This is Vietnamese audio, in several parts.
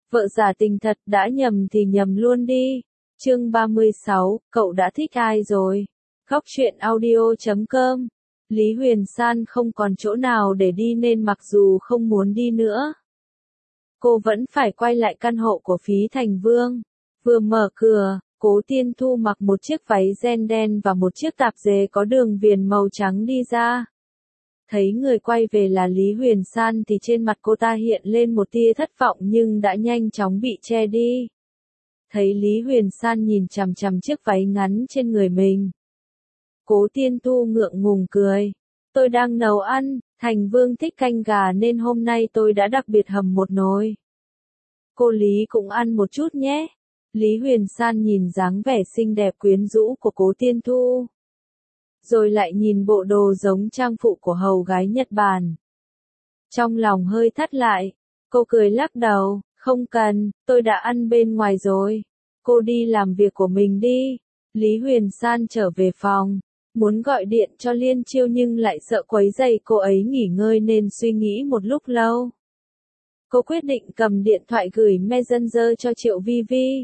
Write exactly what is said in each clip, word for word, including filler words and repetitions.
Vợ giả tình thật, đã nhầm thì nhầm luôn đi. Chương ba mươi sáu, cậu đã thích ai rồi? Góc truyện audio chấm com. Lý Huyền San không còn chỗ nào để đi nên mặc dù không muốn đi nữa, cô vẫn phải quay lại căn hộ của Phí Thành Vương. Vừa mở cửa, Cố Tiên Thu mặc một chiếc váy ren đen và một chiếc tạp dề có đường viền màu trắng đi ra. Thấy người quay về là Lý Huyền San thì trên mặt cô ta hiện lên một tia thất vọng nhưng đã nhanh chóng bị che đi. Thấy Lý Huyền San nhìn chằm chằm chiếc váy ngắn trên người mình, Cố Tiên Thu ngượng ngùng cười. Tôi đang nấu ăn, Thành Vương thích canh gà nên hôm nay tôi đã đặc biệt hầm một nồi. Cô Lý cũng ăn một chút nhé. Lý Huyền San nhìn dáng vẻ xinh đẹp quyến rũ của Cố Tiên Thu, rồi lại nhìn bộ đồ giống trang phụ của hầu gái Nhật Bản. Trong lòng hơi thắt lại, cô cười lắc đầu, không cần, tôi đã ăn bên ngoài rồi. Cô đi làm việc của mình đi. Lý Huyền San trở về phòng, muốn gọi điện cho Liên Chiêu nhưng lại sợ quấy rầy cô ấy nghỉ ngơi nên suy nghĩ một lúc lâu. Cô quyết định cầm điện thoại gửi Messenger cho Triệu Vi Vi.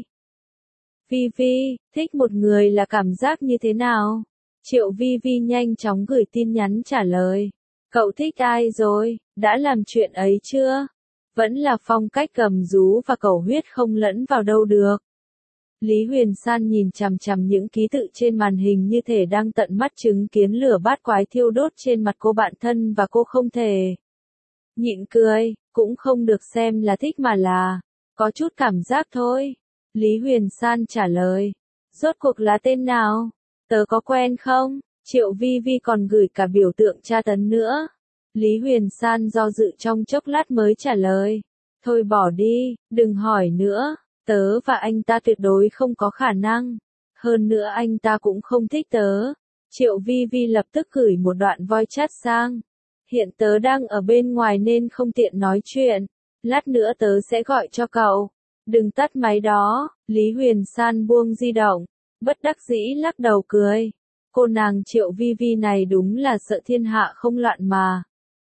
Vi Vi, thích một người là cảm giác như thế nào? Triệu Vi Vi nhanh chóng gửi tin nhắn trả lời. Cậu thích ai rồi, đã làm chuyện ấy chưa? Vẫn là phong cách gầm rú và cầu huyết không lẫn vào đâu được. Lý Huyền San nhìn chằm chằm những ký tự trên màn hình như thể đang tận mắt chứng kiến lửa bát quái thiêu đốt trên mặt cô bạn thân và cô không thể nhịn cười, cũng không được xem là thích mà là có chút cảm giác thôi. Lý Huyền San trả lời. Rốt cuộc là tên nào? Tớ có quen không? Triệu Vi Vi còn gửi cả biểu tượng tra tấn nữa. Lý Huyền San do dự trong chốc lát mới trả lời. Thôi bỏ đi, đừng hỏi nữa. Tớ và anh ta tuyệt đối không có khả năng. Hơn nữa anh ta cũng không thích tớ. Triệu Vi Vi lập tức gửi một đoạn voice chat sang. Hiện tớ đang ở bên ngoài nên không tiện nói chuyện. Lát nữa tớ sẽ gọi cho cậu. Đừng tắt máy đó. Lý Huyền San buông di động, bất đắc dĩ lắc đầu cười. Cô nàng Triệu Vi Vi này đúng là sợ thiên hạ không loạn mà.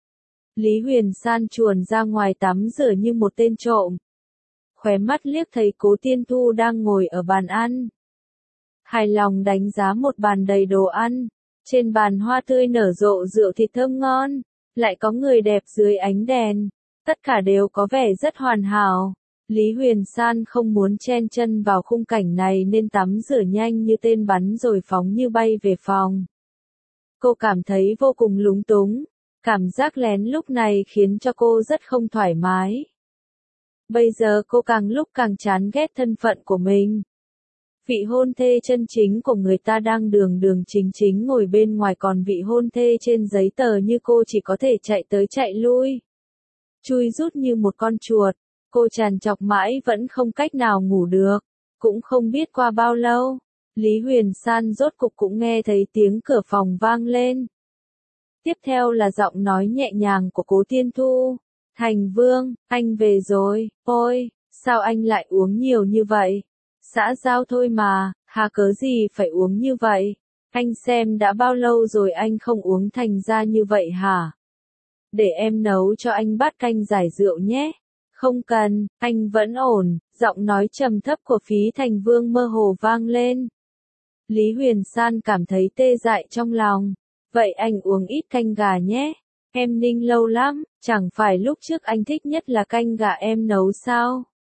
Lý Huyền San chuồn ra ngoài tắm rửa như một tên trộm. Khóe mắt liếc thấy Cố Tiên Thu đang ngồi ở bàn ăn. Hài lòng đánh giá một bàn đầy đồ ăn. Trên bàn hoa tươi nở rộ rượu thịt thơm ngon. Lại có người đẹp dưới ánh đèn. Tất cả đều có vẻ rất hoàn hảo. Lý Huyền San không muốn chen chân vào khung cảnh này nên tắm rửa nhanh như tên bắn rồi phóng như bay về phòng. Cô cảm thấy vô cùng lúng túng. Cảm giác lén lúc này khiến cho cô rất không thoải mái. Bây giờ cô càng lúc càng chán ghét thân phận của mình. Vị hôn thê chân chính của người ta đang đường đường chính chính ngồi bên ngoài, còn vị hôn thê trên giấy tờ như cô chỉ có thể chạy tới chạy lui, chui rút như một con chuột. Cô trằn trọc mãi vẫn không cách nào ngủ được. Cũng không biết qua bao lâu, Lý Huyền San rốt cục cũng nghe thấy tiếng cửa phòng vang lên. Tiếp theo là giọng nói nhẹ nhàng của Cố Tiên Thu. Thành Vương, anh về rồi. Ôi, sao anh lại uống nhiều như vậy? Xã giao thôi mà, hà cớ gì phải uống như vậy? Anh xem đã bao lâu rồi anh không uống thành ra như vậy hả? Để em nấu cho anh bát canh giải rượu nhé. Không cần, anh vẫn ổn. Giọng nói trầm thấp của Phí Thành Vương mơ hồ vang lên. Lý Huyền San cảm thấy tê dại trong lòng. Vậy anh uống ít canh gà nhé. Em ninh lâu lắm, chẳng phải lúc trước anh thích nhất là canh gà em nấu sao?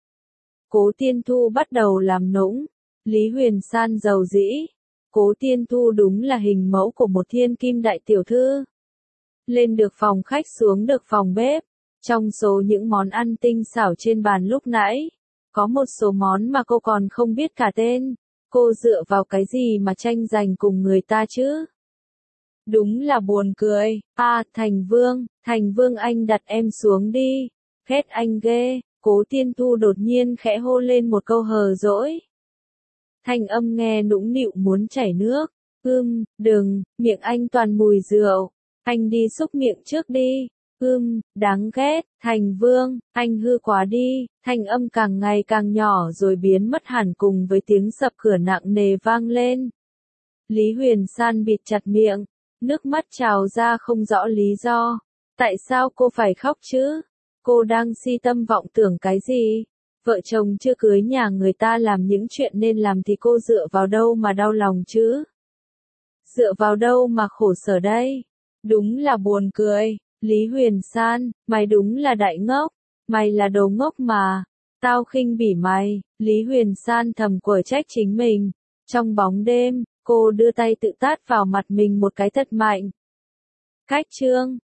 Cố Tiên Thu bắt đầu làm nũng. Lý Huyền San giàu dĩ. Cố Tiên Thu đúng là hình mẫu của một thiên kim đại tiểu thư. Lên được phòng khách xuống được phòng bếp. Trong số những món ăn tinh xảo trên bàn lúc nãy, có một số món mà cô còn không biết cả tên. Cô dựa vào cái gì mà tranh giành cùng người ta chứ? Đúng là buồn cười. À, Thành Vương, Thành Vương anh đặt em xuống đi. Ghét anh ghê. Cố Tiên Thu đột nhiên khẽ hô lên một câu hờ dỗi. Thanh âm nghe nũng nịu muốn chảy nước. Ưm, đừng, miệng anh toàn mùi rượu. Anh đi xúc miệng trước đi. Ưm, đáng ghét. Thành Vương, anh hư quá đi. Thanh âm càng ngày càng nhỏ rồi biến mất hẳn cùng với tiếng sập cửa nặng nề vang lên. Lý Huyền San bịt chặt miệng, nước mắt trào ra không rõ lý do. Tại sao cô phải khóc chứ? Cô đang si tâm vọng tưởng cái gì? Vợ chồng chưa cưới nhà người ta làm những chuyện nên làm thì cô dựa vào đâu mà đau lòng chứ? Dựa vào đâu mà khổ sở đây? Đúng là buồn cười. Lý Huyền San, mày đúng là đại ngốc. Mày là đồ ngốc mà. Tao khinh bỉ mày. Lý Huyền San thầm quở trách chính mình. Trong bóng đêm, cô đưa tay tự tát vào mặt mình một cái thật mạnh. Cách chương